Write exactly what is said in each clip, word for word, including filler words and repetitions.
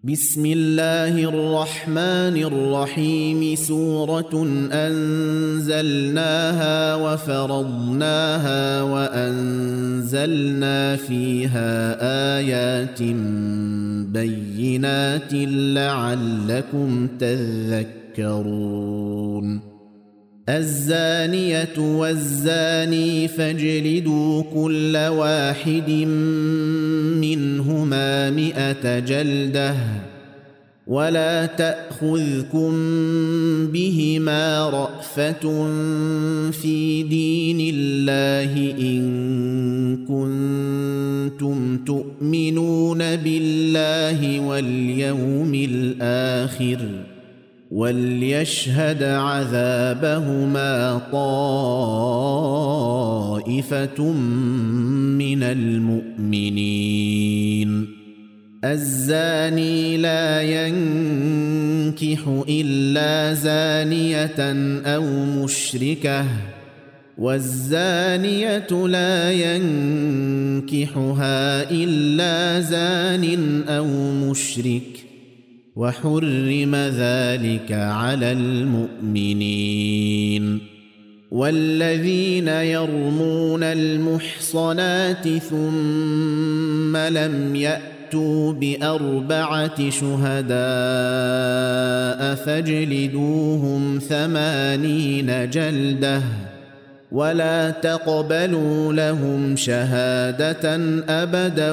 بسم الله الرحمن الرحيم سورة أنزلناها وفرضناها وأنزلنا فيها آيات بينات لعلكم تذكرون الزانية والزاني فاجلدوا كل واحد منهما مئة جلدة ولا تأخذكم بهما رأفة في دين الله إن كنتم تؤمنون بالله واليوم الآخر وليشهد عذابهما طائفة من المؤمنين الزاني لا ينكح إلا زانية أو مشركة والزانية لا ينكحها إلا زان أو مشرك وحرم ذلك على المؤمنين والذين يرمون المحصنات ثم لم يأتوا بأربعة شهداء فاجلدوهم ثمانين جلدة ولا تقبلوا لهم شهادة أبدا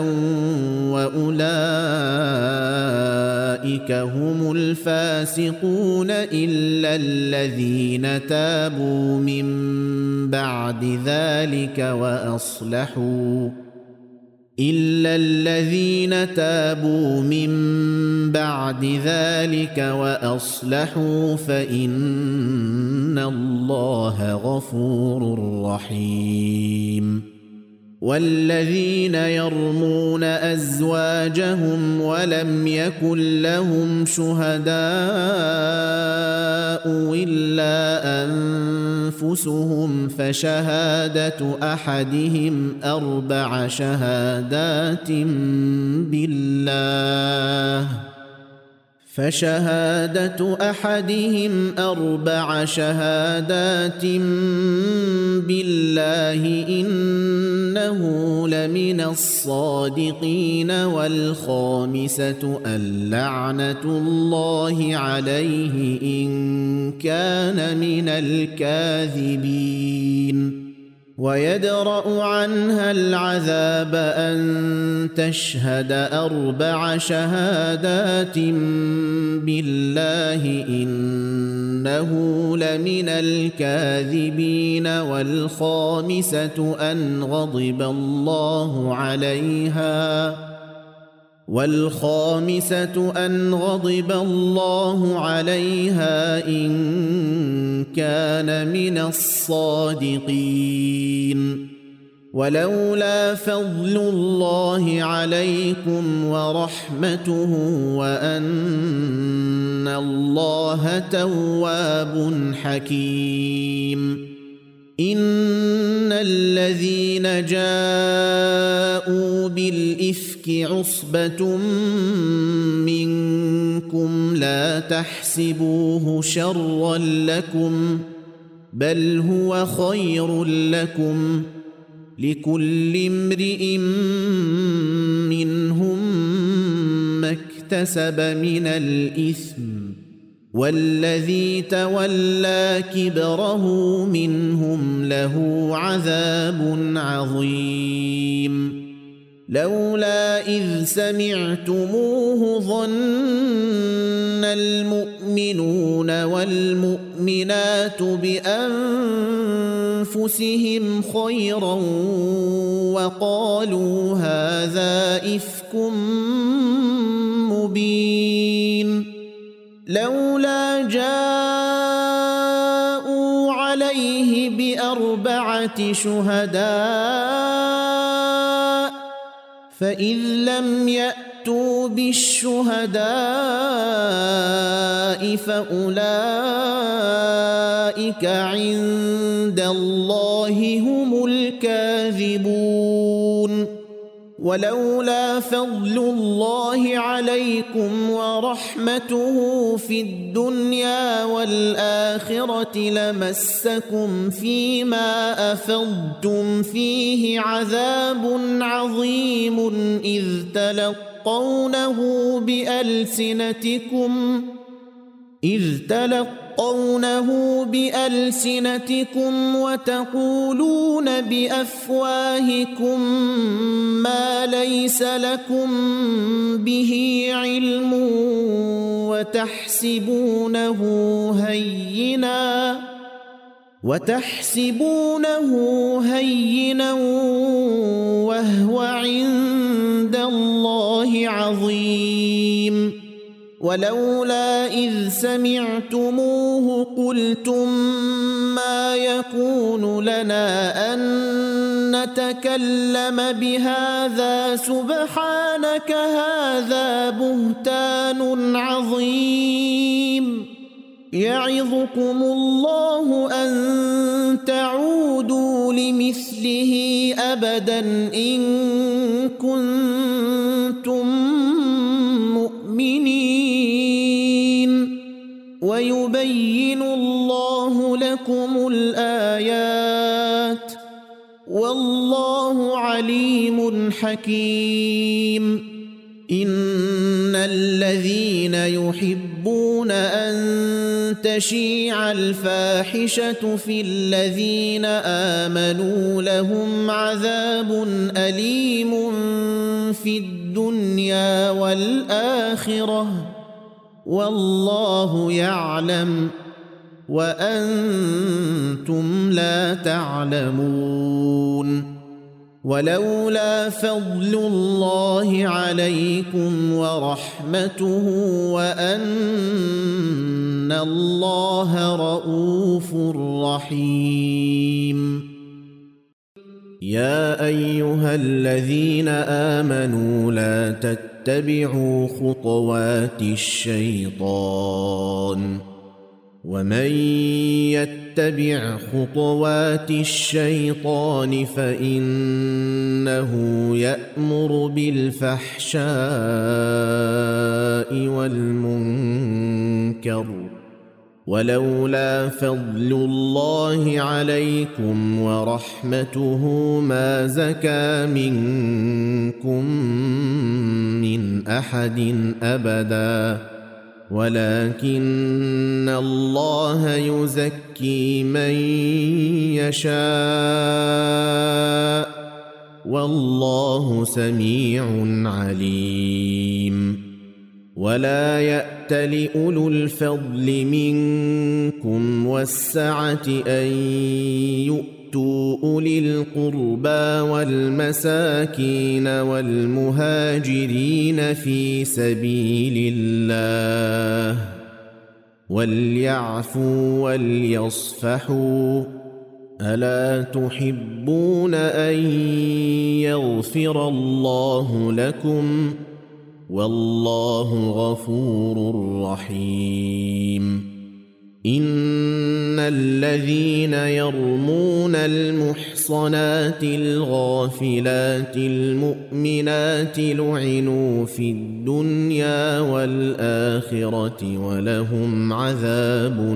وأولئك هم الفاسقون إلا الذين تابوا من بعد ذلك وأصلحوا إلا الذين تابوا من بعد ذلك وأصلحوا فإن الله غفور رحيم والذين يرمون أزواجهم ولم يكن لهم شهداء إلا أنفسهم فشهادة أحدهم أربع شهادات بالله فشهادة أحدهم أربع شهادات بالله إنه لمن الصادقين والخامسة اللعنة الله عليه إن كان من الكاذبين ويدرأ عنها العذاب أن تشهد أربع شهادات بالله إنه لمن الكاذبين والخامسة أن غضب الله عليها والخامسة أن غضب الله عليها إن كان من الصادقين ولولا فضل الله عليكم ورحمته وأن الله تواب حكيم إن الذين جاءوا بالإفك عصبة منكم لا تحسبوه شرا لكم بل هو خير لكم لكل امرئ منهم ما اكتسب من الإثم والذي تولى كبره منهم له عذاب عظيم لولا إذ سمعتموه ظن المؤمنون والمؤمنات بأنفسهم خيرا وقالوا هذا إفك مبين لولا جاءوا عليه بأربعة شهداء فإذ لم يأتوا بالشهداء فأولئك عند الله هم الكاذبون ولولا فضل الله عليكم ورحمته في الدنيا والآخرة لمسكم فيما أفضتم فيه عذاب عظيم إذ تلقونه بألسنتكم إذ تلقونه بألسنتكم وتقولون بأفواهكم ما ليس لكم به علم وتحسبونه هينا وتحسبونه هينا وهو عند الله عظيم. ولولا إذ سمعتموه قلتم ما يكون لنا أن نتكلم بهذا سبحانك هذا بهتان عظيم. يعظكم الله أن تعودوا لمثله أبدا إن كنتم مؤمنين. ويبين الله لكم الآيات والله عليم حكيم. إن الذين يحبون أن تشيع الفاحشة في الذين آمنوا لهم عذاب أليم في الدنيا والآخرة والله يعلم وأنتم لا تعلمون. ولولا فضل الله عليكم ورحمته وأن الله رؤوف رحيم. يا أيها الذين آمنوا لا تتبعوا خطوات الشيطان ومن يتبع خطوات الشيطان فإنه يأمر بالفحشاء والمنكر ولولا فضل الله عليكم ورحمته ما زكى منكم من أحد أبدا ولكن الله يزكي من يشاء والله سميع عليم. ولا يأت لأولو الفضل منكم والسعة أن يؤتوا أولي القربى والمساكين والمهاجرين في سبيل الله وليعفوا وليصفحوا ألا تحبون أن يغفر الله لكم والله غفور رحيم. إن الذين يرمون المحصنات الغافلات المؤمنات لعنوا في الدنيا والآخرة ولهم عذاب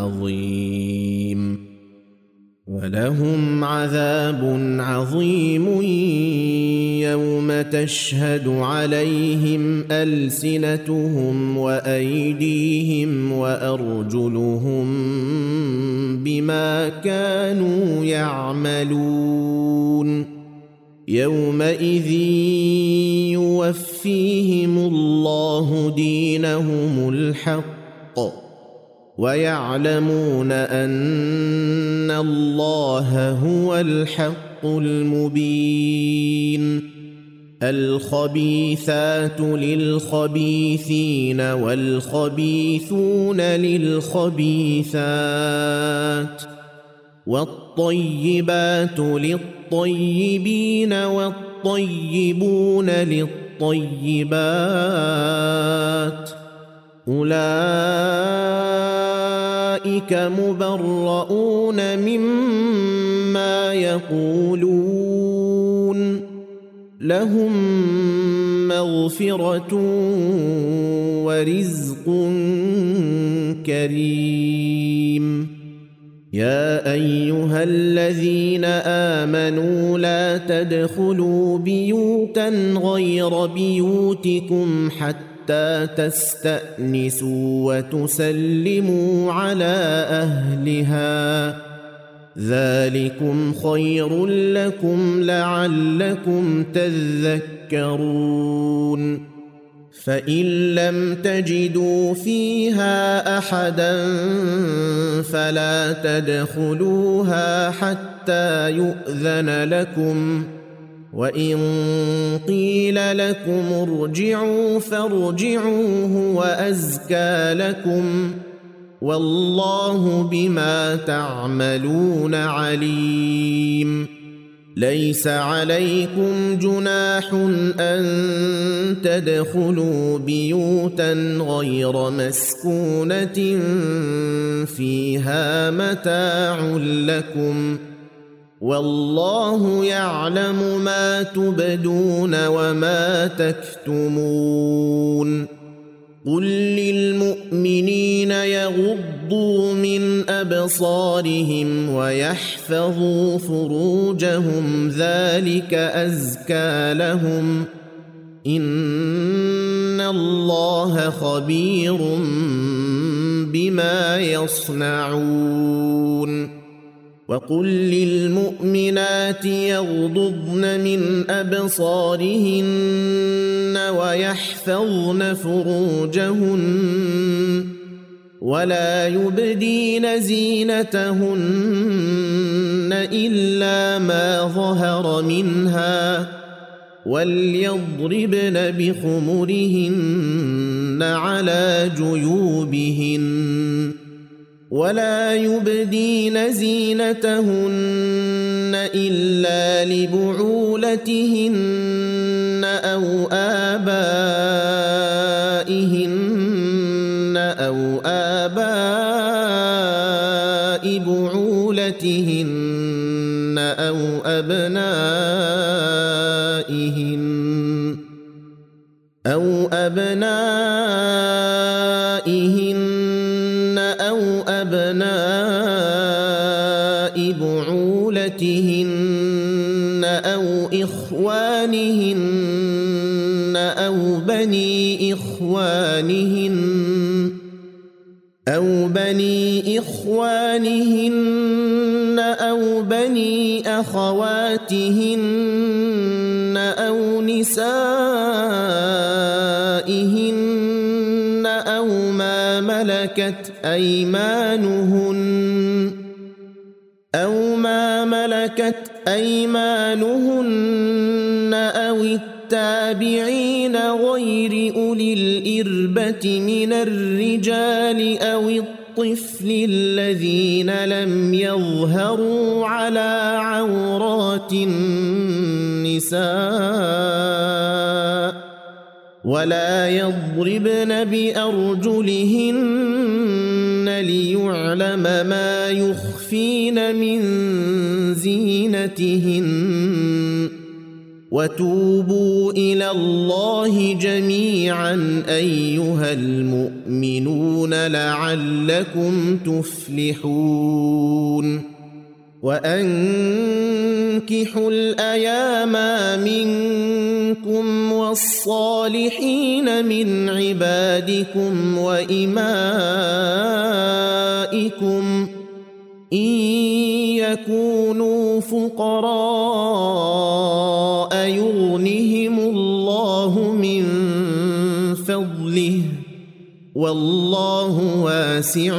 عظيم ولهم عذاب عظيم يوم تشهد عليهم ألسنتهم وأيديهم وأرجلهم بما كانوا يعملون. يومئذ يوفيهم الله دينهم الحق ويعلمون أن الله هو الحق المبين. الخبيثات للخبيثين والخبيثون للخبيثات والطيبات للطيبين والطيبون للطيبات أولئك مبرؤون مما يقولون لهم مغفرة ورزق كريم. يا أيها الذين آمنوا لا تدخلوا بيوتا غير بيوتكم حتى تستأنسوا وتسلموا على أهلها، ذلكم خير لكم لعلكم تذكرون. فإن لم تجدوا فيها أحدا فلا تدخلوها حتى يؤذن لكم، وإن قيل لكم ارجعوا فارجعوا هو أزكى لكم، والله بما تعملون عليم. ليس عليكم جناح أن تدخلوا بيوتا غير مسكونة فيها متاع لكم، والله يعلم ما تبدون وما تكتمون. قل للمؤمنين يغضوا من أبصارهم ويحفظوا فروجهم ذلك أزكى لهم، إن الله خبير بما يصنعون. وقل للمؤمنات يغضضن من أبصارهن ويحفظن فروجهن ولا يبدين زينتهن إلا ما ظهر منها، وليضربن بخمرهن على جيوبهن، ولا يبدين زينتهن إلا لبعولتهن أو آبائهن أو آباء بعولتهن أو أبنائهن أو أبنائهن أو أبناء بعولتهن أو إخوانهن أو بني إخوانهن أو بني إخوانهن أو بني أخواتهن أو نسائهن أو ما ملكت أيمانهن أو ما ملكت أيمانهن أو التابعين غير أولي الإربة من الرجال أو الطفل الذين لم يظهروا على عورات النساء، ولا يضربن بأرجلهن ليعلم ما يخفين من زينتهن. وتوبوا إلى الله جميعا أيها المؤمنون لعلكم تفلحون. وأنكحوا الأيام منكم والصالحين من عبادكم وإمائكم إن يكونوا فقراء يغنهم الله من فضله والله واسع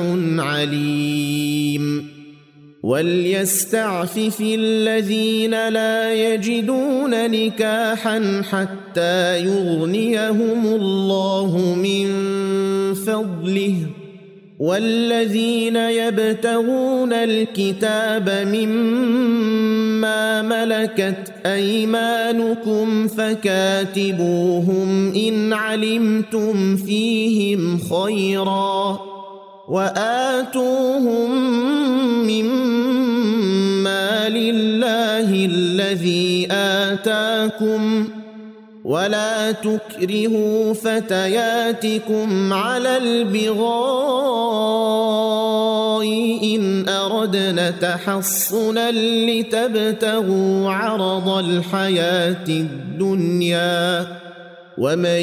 عليم. وليستعفف الذين لا يجدون نكاحا حتى يغنيهم الله من فضله، والذين يبتغون الكتاب مما ملكت أيمانكم فكاتبوهم إن علمتم فيهم خيرا، وآتوهم مما لله الذي آتاكم ولا تكرهوا فتياتكم على البغاء إن أردنا تحصنا لتبتغوا عرض الحياة الدنيا ومن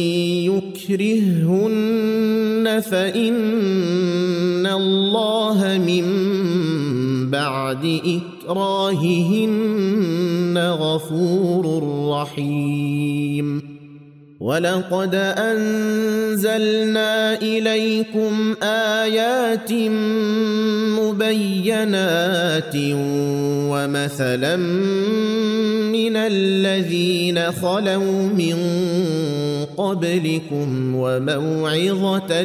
يكرههن فإن الله من بعد إكراههن غفور رحيم ولقد أنزلنا إليكم آيات مبينات ومثلا من الذين خلوا من قبلكم وموعظة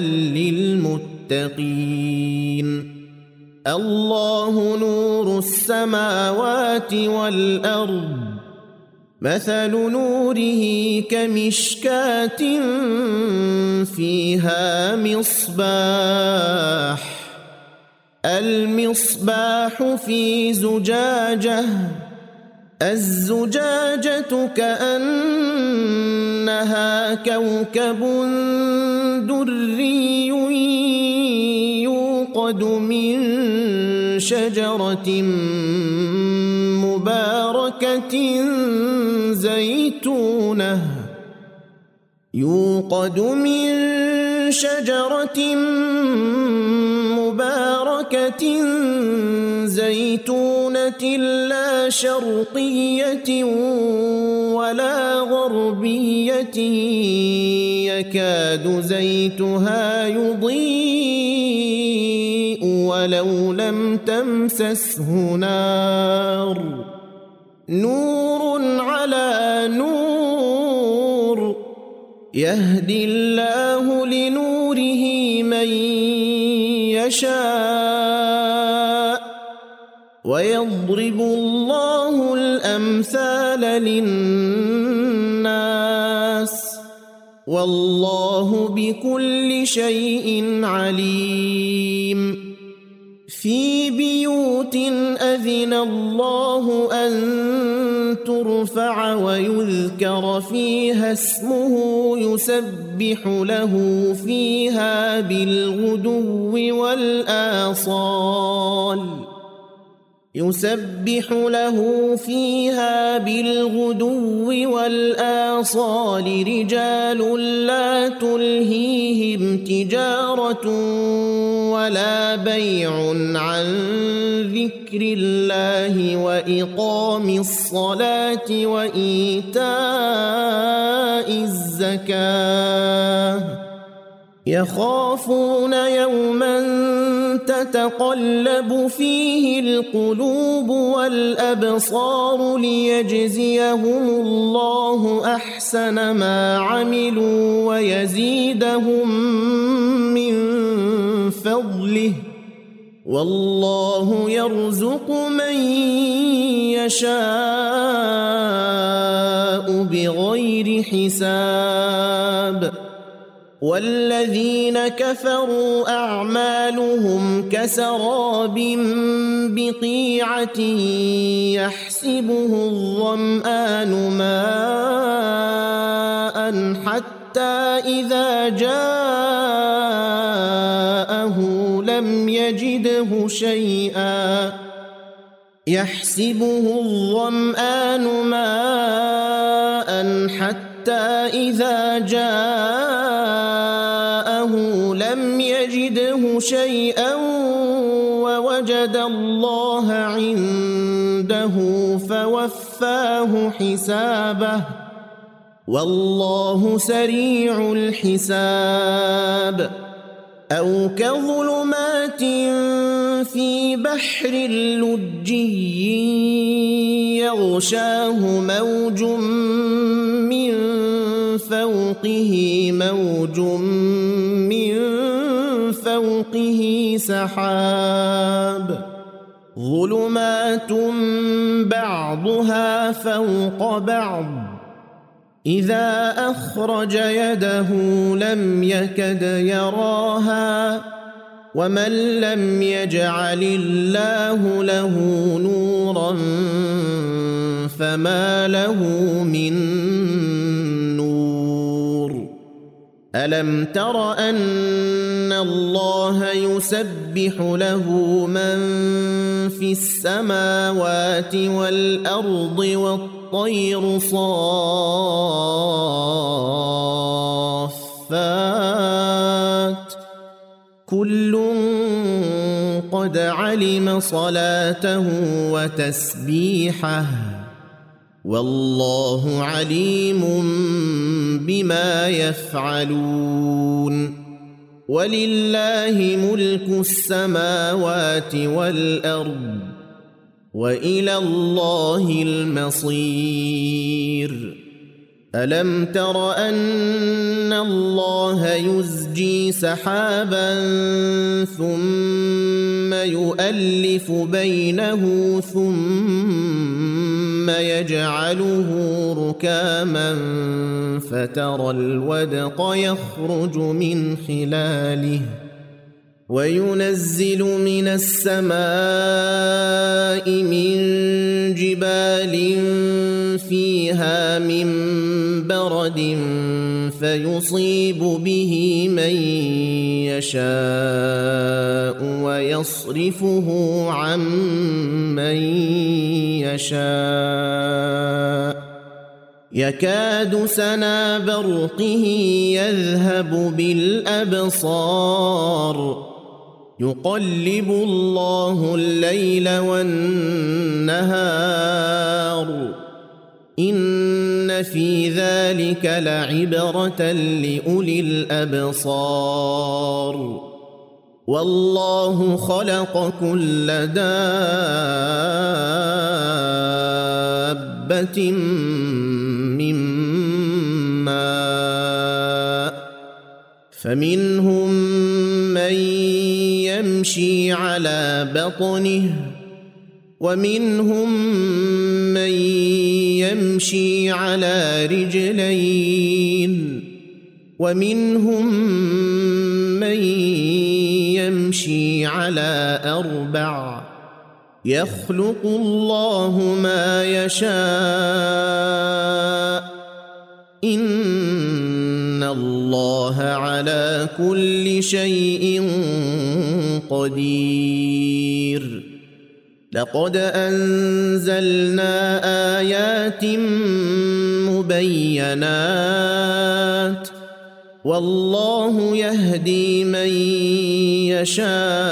للمتقين الله نور السماوات والأرض مثل نوره كمشكاة فيها مصباح المصباح في زجاجة الزجاجة كأنها كوكب دري يوقد من شجرة مباركة زيتونة يوقد من شجرة مباركة زيتونة لا شرقية ولا غربية يكاد زيتها يضيء ولو لم تمسسه نار نور على نور يهدي الله لنوره من يشاء ويضرب الله الأمثال للناس والله بكل شيء عليم في بيوت أذن الله أن ترفع ويذكر فيها اسمه يسبح له فيها بالغدو والآصال يسبح له فيها بالغدو والآصال رجال لا تلهيهم تجارة ولا بيع عن ذكر الله وإقام الصلاة وإيتاء الزكاة يخافون يوما تتقلب فيه القلوب والأبصار ليجزيهم الله أحسن ما عملوا ويزيدهم من فضله والله يرزق من يشاء بغير حساب والذين كفروا أعمالهم كسراب بقيعة يحسبه الظمآن ماء حتى إذا جاءه لم يجده شيئا يحسبه الظمآن ماء حتى إذا جاءه لم يجده شيئا ووجد الله عنده فوفاه حسابه والله سريع الحساب أو كظلمات في بحر لجي يغشاه موج من فوقه موج من فوقه سحاب ظلمات بعضها فوق بعض إذا أخرج يده لم يكد يراها ومن لم يجعل الله له نورا فما له من ألم تر أن الله يسبح له من في السماوات والأرض والطير صافات كل قد علم صلاته وتسبيحه والله عليم بما يفعلون ولله ملك السماوات والأرض وإلى الله المصير ألم تر أن الله يزجي سحابا ثم يؤلف بينه ثم يجعله ركاما فترى الودق يخرج من خلاله وينزل من السماء من جبال فيها من برد فيصيب به من يشاء ويصرفه عن من يشاء يكاد سنا برقه يذهب بالأبصار يقلب الله الليل والنهار إن في ذلك لعبرة لأولي الأبصار والله خلق كل دابة من ماء فمنهم من يمشي على بطنه ومنهم من يمشي على رجلين ومنهم من يمشي على أربع يخلق الله ما يشاء إن الله على كل شيء قدير لقد أنزلنا آيات مبينات والله يهدي من يشاء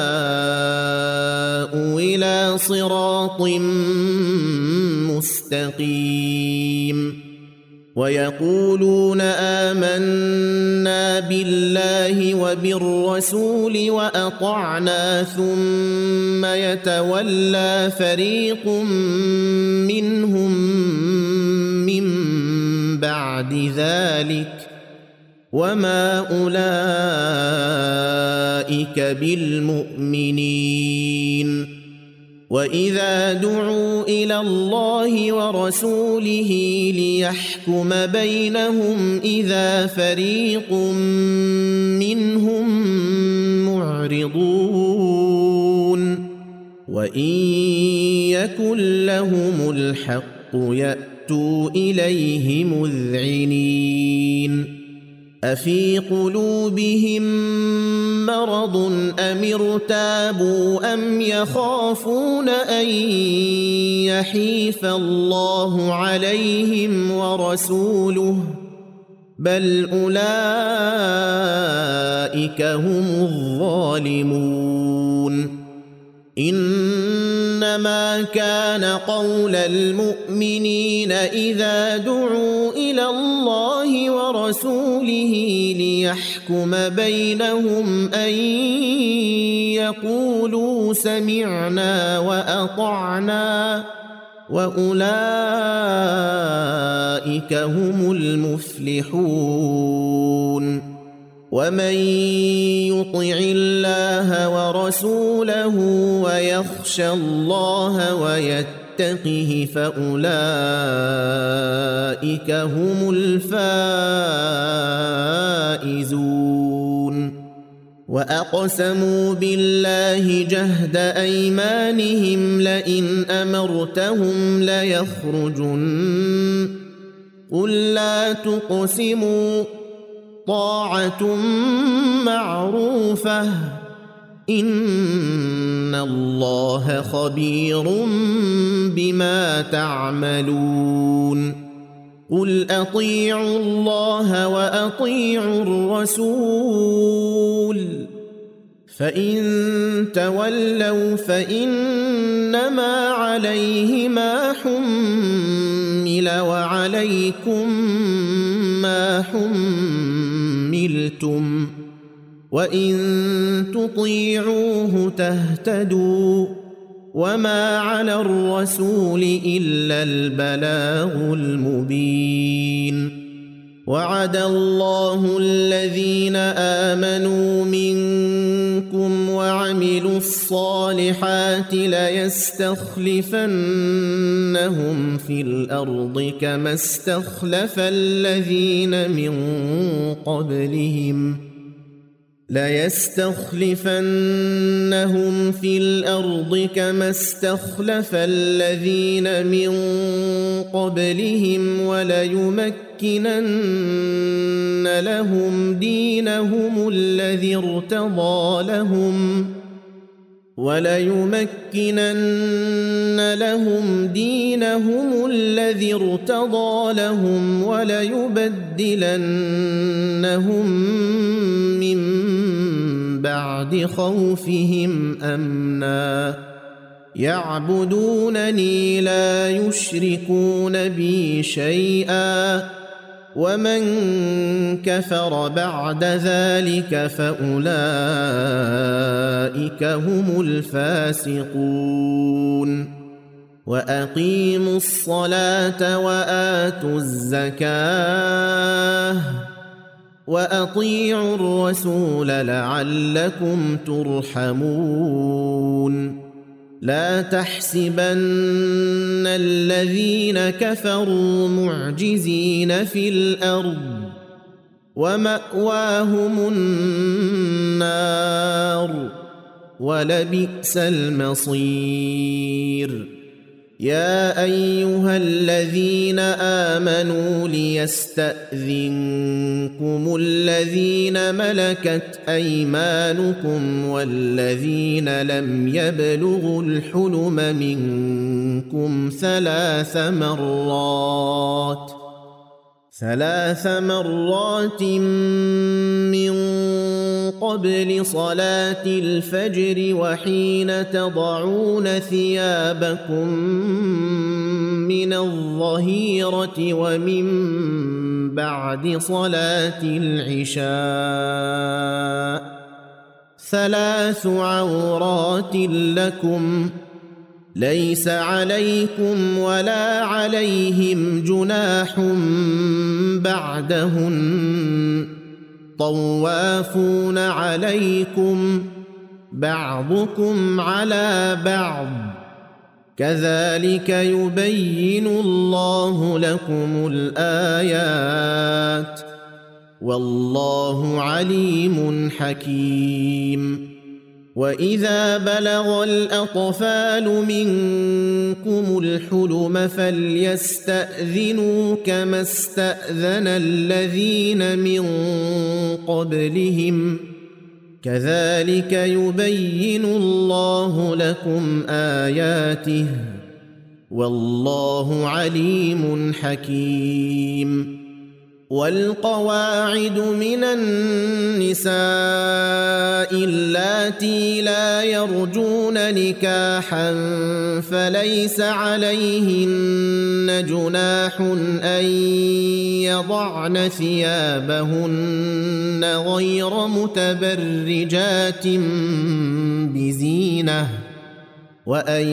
إلى صراط مستقيم ويقولون آمنا بالله وبالرسول وأطعنا ثم يتولى فريق منهم من بعد ذلك وما أولئك بالمؤمنين وإذا دعوا إلى الله ورسوله ليحكم بينهم إذا فريق منهم معرضون وإن يكن لهم الحق يأتوا إليه مذعنين أفي قلوبهم مرض أم ارتابوا أم يخافون أن يحيف الله عليهم ورسوله بل أولئك هم الظالمون إنما كان قول المؤمنين إذا دعوا إلى الله ورسوله ليحكم بينهم أن يقولوا سمعنا وأطعنا وأولئك هم المفلحون ومن يطع الله ورسوله ويخشى الله ويتقه فأولئك هم الفائزون وأقسموا بالله جهد أيمانهم لئن أمرتهم ليخرجن قل لا تقسموا طاعة معروفة إن الله خبير بما تعملون قل أطيعوا الله وأطيعوا الرسول فإن تولوا فإنما عليه ما حمل وعليكم ما حملتم وإن تطيعوه تهتدوا وما على الرسول إلا البلاغ المبين وعد الله الذين آمنوا منكم وعملوا الصالحات ليستخلفنهم في الأرض كما استخلف الذين من قبلهم ليستخلفنهم في الأرض كما استخلف الذين من قبلهم وليمكنن لهم دينهم الذي ارتضى لهم وليمكنن لهم دينهم الذي ارتضى لهم وليبدلنهم من بعد خوفهم أمنا يعبدونني لا يشركون بي شيئا ومن كفر بعد ذلك فأولئك هم الفاسقون وأقيموا الصلاة وآتوا الزكاة وأطيعوا الرسول لعلكم ترحمون لا تحسبن الذين كفروا معجزين في الأرض ومأواهم النار ولبئس المصير يا أيها الذين آمنوا ليستأذنكم الذين ملكت أيمانكم والذين لم يبلغوا الحلم منكم ثلاث مرات ثلاث مرات من قبل صلاة الفجر وحين تضعون ثيابكم من الظهيرة ومن بعد صلاة العشاء ثلاث عورات لكم ليس عليكم ولا عليهم جناح بعدهن طوافون عليكم بعضكم على بعض كذلك يبين الله لكم الآيات والله عليم حكيم وإذا بلغ الأطفال منكم الحلم فليستأذنوا كما استأذن الذين من قبلهم كذلك يبين الله لكم آياته والله عليم حكيم والقواعد من النساء اللاتي لا يرجون نكاحا فليس عليهن جناح أن يضعن ثيابهن غير متبرجات بزينة وأن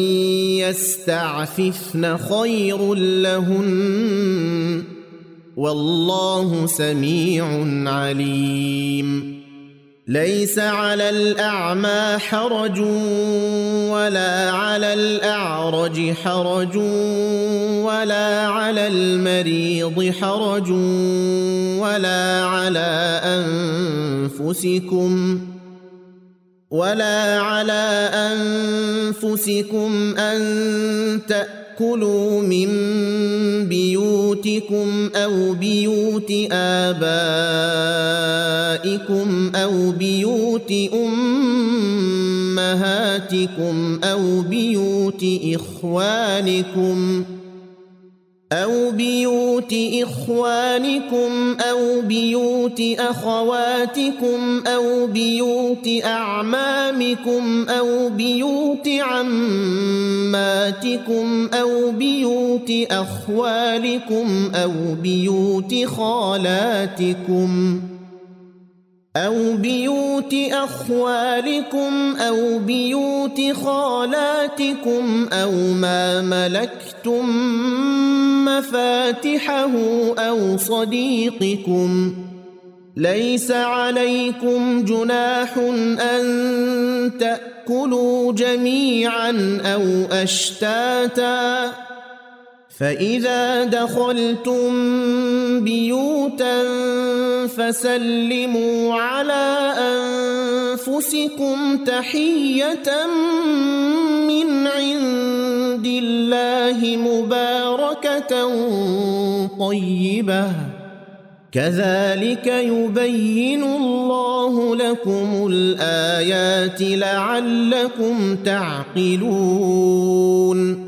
يستعففن خير لهن والله سميع عليم ليس على الأعمى حرج ولا على الأعرج حرج ولا على المريض حرج ولا على أنفسكم ولا على أنفسكم أن تأتوا تأكلوا من بيوتكم أو بيوت آبائكم أو بيوت أمهاتكم أو بيوت إخوانكم أو بيوت إخوانكم أو بيوت أخواتكم أو بيوت أعمامكم أو بيوت عماتكم أو بيوت أخوالكم أو بيوت خالاتكم أو بيوت أخوالكم أو بيوت خالاتكم أو ما ملكتم مفاتحه أو صديقكم. ليس عليكم جناح أن تأكلوا جميعا أو أشتاتا، فإذا دخلتم بيوتا فسلموا على أنفسكم تحية من عند الله مباركة طيبة، كذلك يبين الله لكم الآيات لعلكم تعقلون.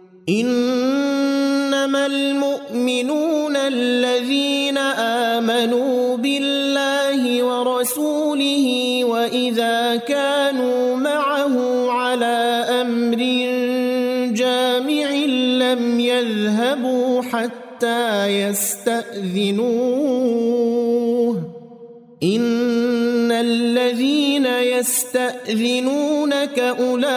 إنما المؤمنون الذين آمنوا بالله ورسوله وإذا كانوا معه على أمر جامع لم يذهبوا حتى يستأذنوه. إن الذين يستأذنونك أولئك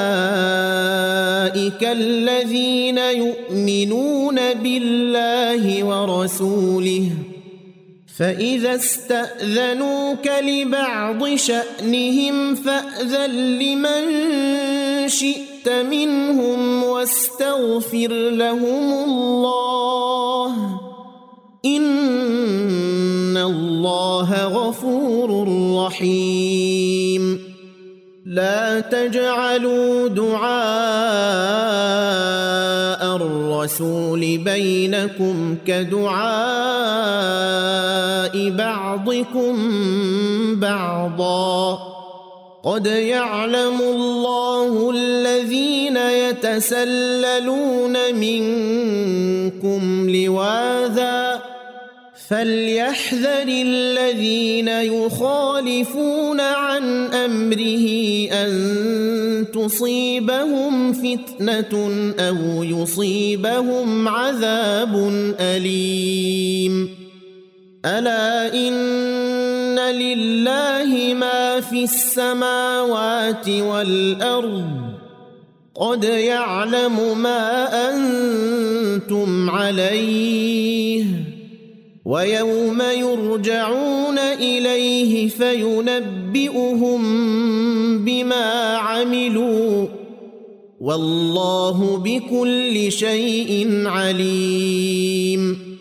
الذين يؤمنون بالله ورسوله، فإذا استأذنوك لبعض شأنهم فأذن لمن شئت منهم واستغفر لهم الله، إن الله غفور رحيم. لا تجعلوا دعاء الرسول بينكم كدعاء بعضكم بعضا، قد يعلم الله الذين يتسللون منكم لواذا، فليحذر الذين يخالفون عن أمره أن تصيبهم فتنة أو يصيبهم عذاب أليم. ألا إن لله ما في السماوات والأرض، قد يعلم ما أنتم عليه، ويوم يرجعون إليه فينبئهم بما عملوا، والله بكل شيء عليم.